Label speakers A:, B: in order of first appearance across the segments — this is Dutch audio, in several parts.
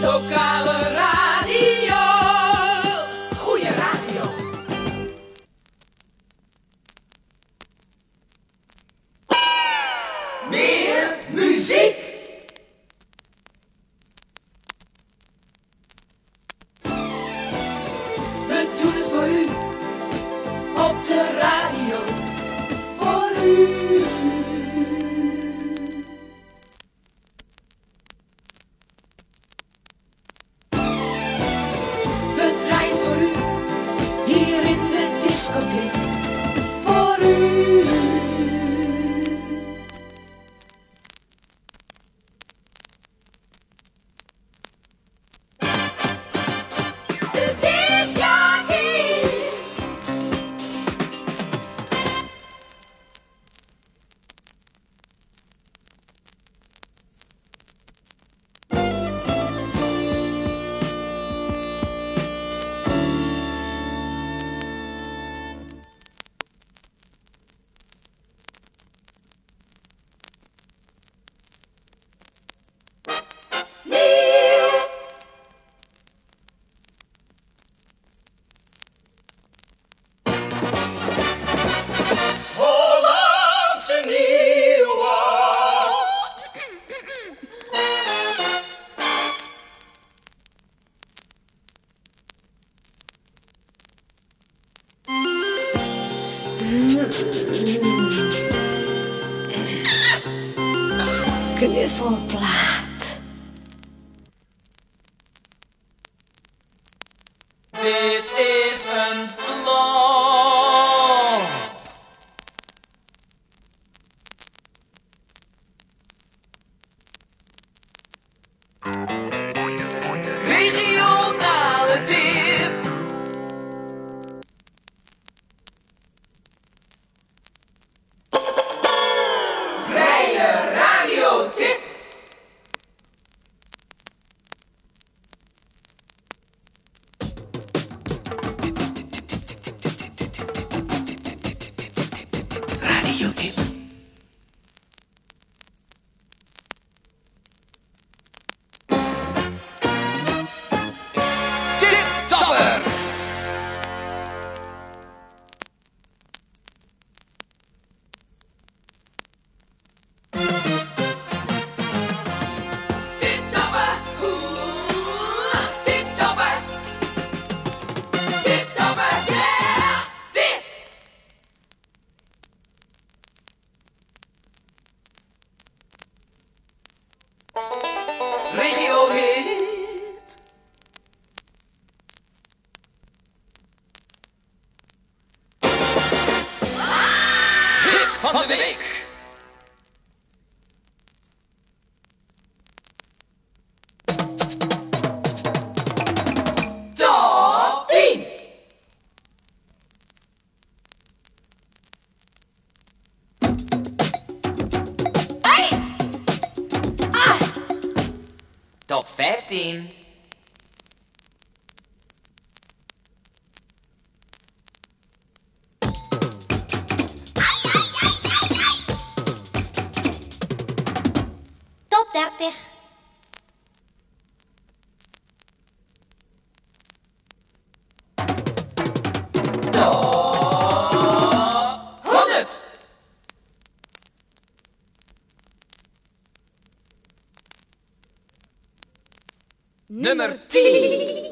A: Lokale radio. Goeie radio. Meer muziek. We doen het voor u. Op de radio. Voor u. We draaien voor u. Hier in de discotheek. Voor u. De discotheek. Hollandse nieuwe.
B: Knuffelplaat.
A: Dit is een flop. Regionale tip. Vrije radiotip. Radiotip. Tip-topper. Tip-topper. Oeh, tip-topper. Tip-topper. Yeah. Tip. Regio-hit. Hit van de week. Top 10. Top 15.
B: Top 30.
A: Top 100. Nummer 10.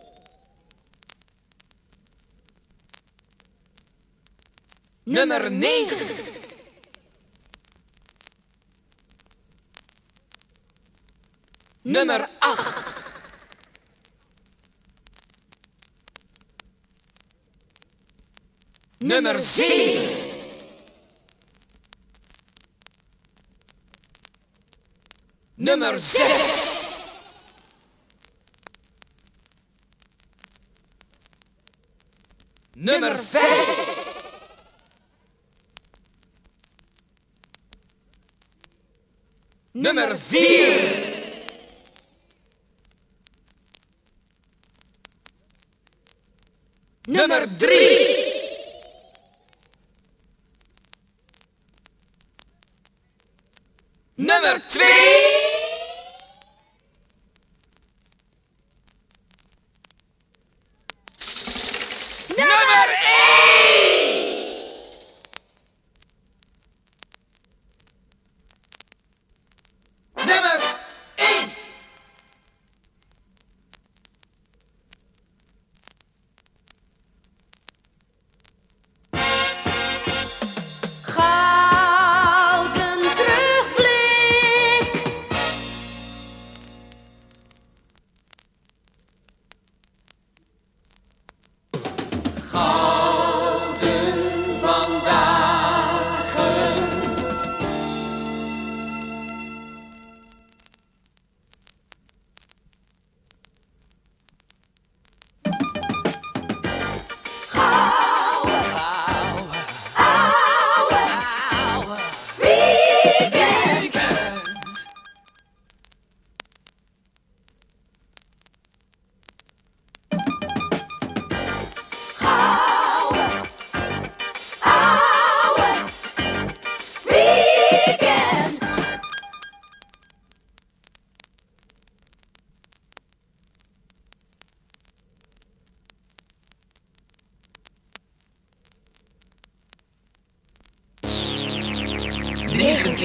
A: Nummer 9. Nummer 8. Nummer 7. Nummer 6. Nummer 5. Nummer 4. Nummer 3. Nummer 2.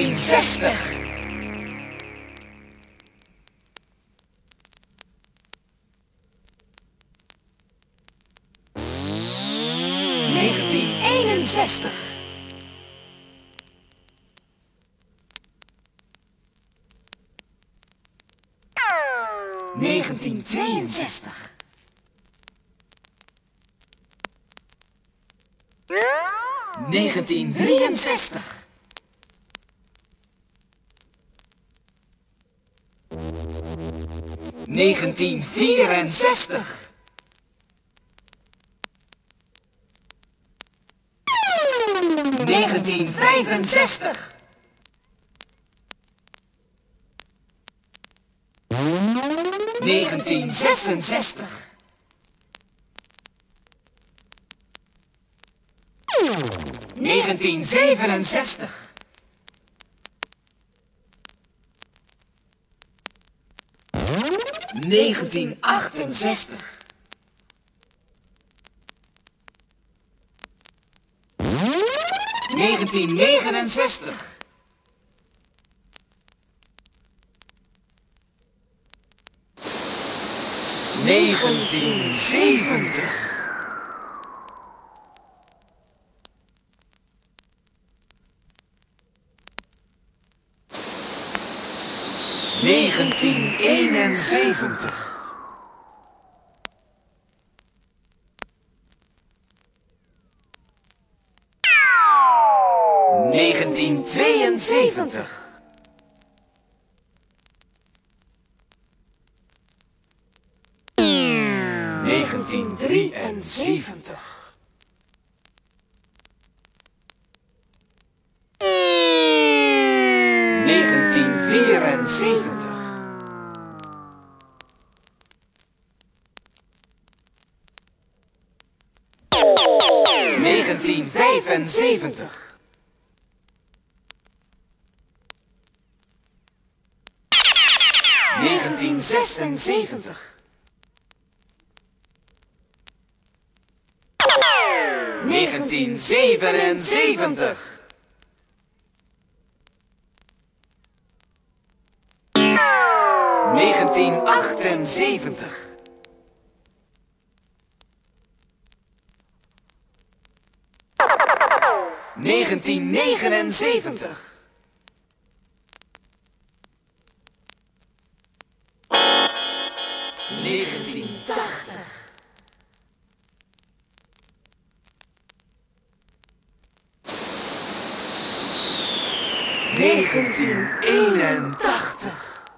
A: 1960. 1961. 1962. 1963. 1964. 1965. 1966. 1967. 1968. 1969. 1970. 1971. 1972. 1973. 1974. 1975. 1976. 1977. 1978. 1979. 1980. 1981.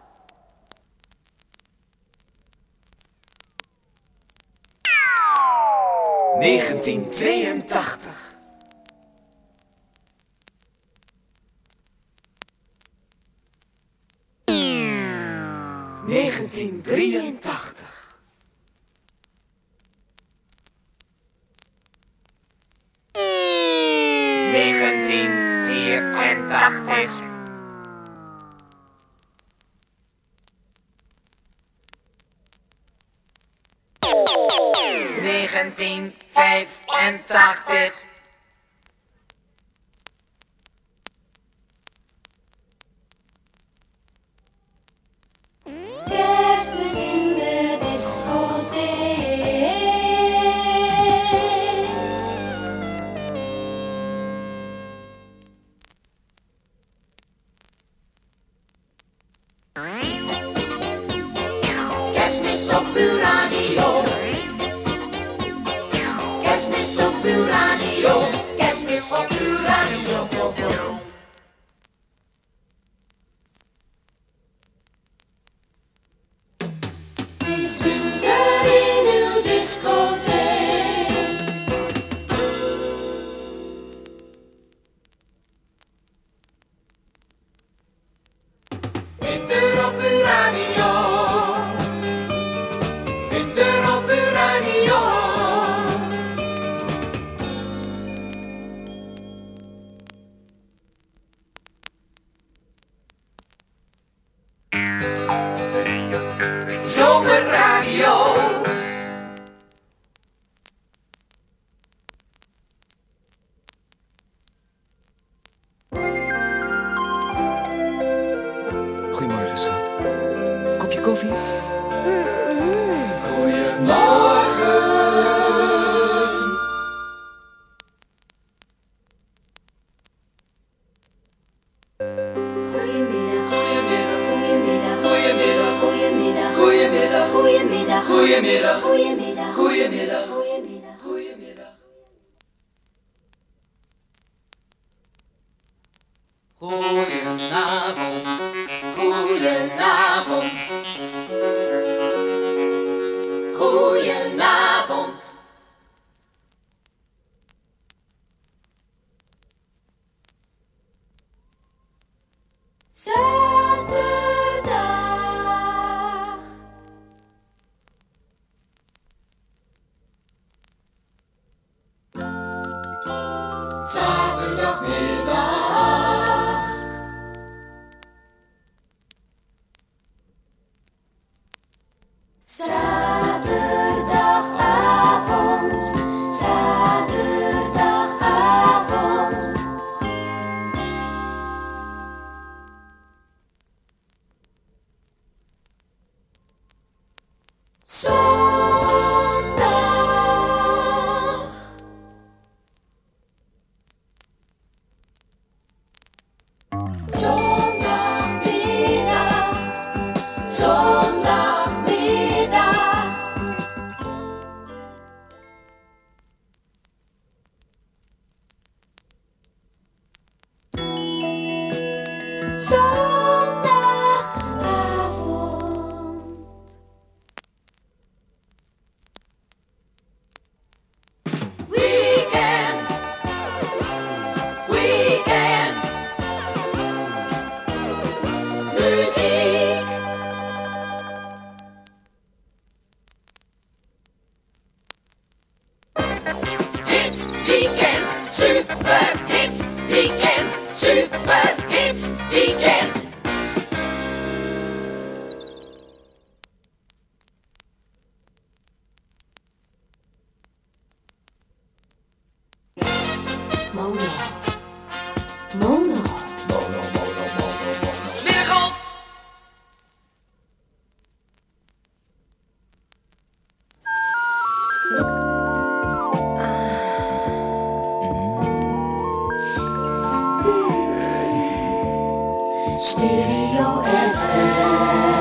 A: 1982. 1983. 1984. 1985.
B: 'Kerstmis in de discotheek.
A: Kerstmis op uw radio. Kerstmis op uw radio. Kerstmis op uw radio.
B: Het is winter in uw discotheek.
A: Winter op uw radio. Winter op uw radio. Zomerradio. koffie?
C: Goeiemorgen.
B: Goedemiddag.
C: Goedemiddag.
B: Goedemiddag.
C: Goedemiddag.
B: Goedemiddag.
C: Goedemiddag.
B: Goedemiddag.
C: Goedemiddag.
B: Goedemiddag.
C: Goedemiddag.
B: Goedemiddag.
C: Goedemiddag. Goedenavond. Goedenavond. Goedenavond.
B: Zaterdag.
C: Zaterdagmiddag.
B: Zaterdagavond. Zaterdagavond. Zondag. Zondagmiddag. Zondagmiddag. Zondagavond.
C: Weekend. Weekend. Muziek. Hit weekend. Super hit weekend. Super hit weekend.
B: Mono. Mono.
C: Middengolf.
B: Stereo FM.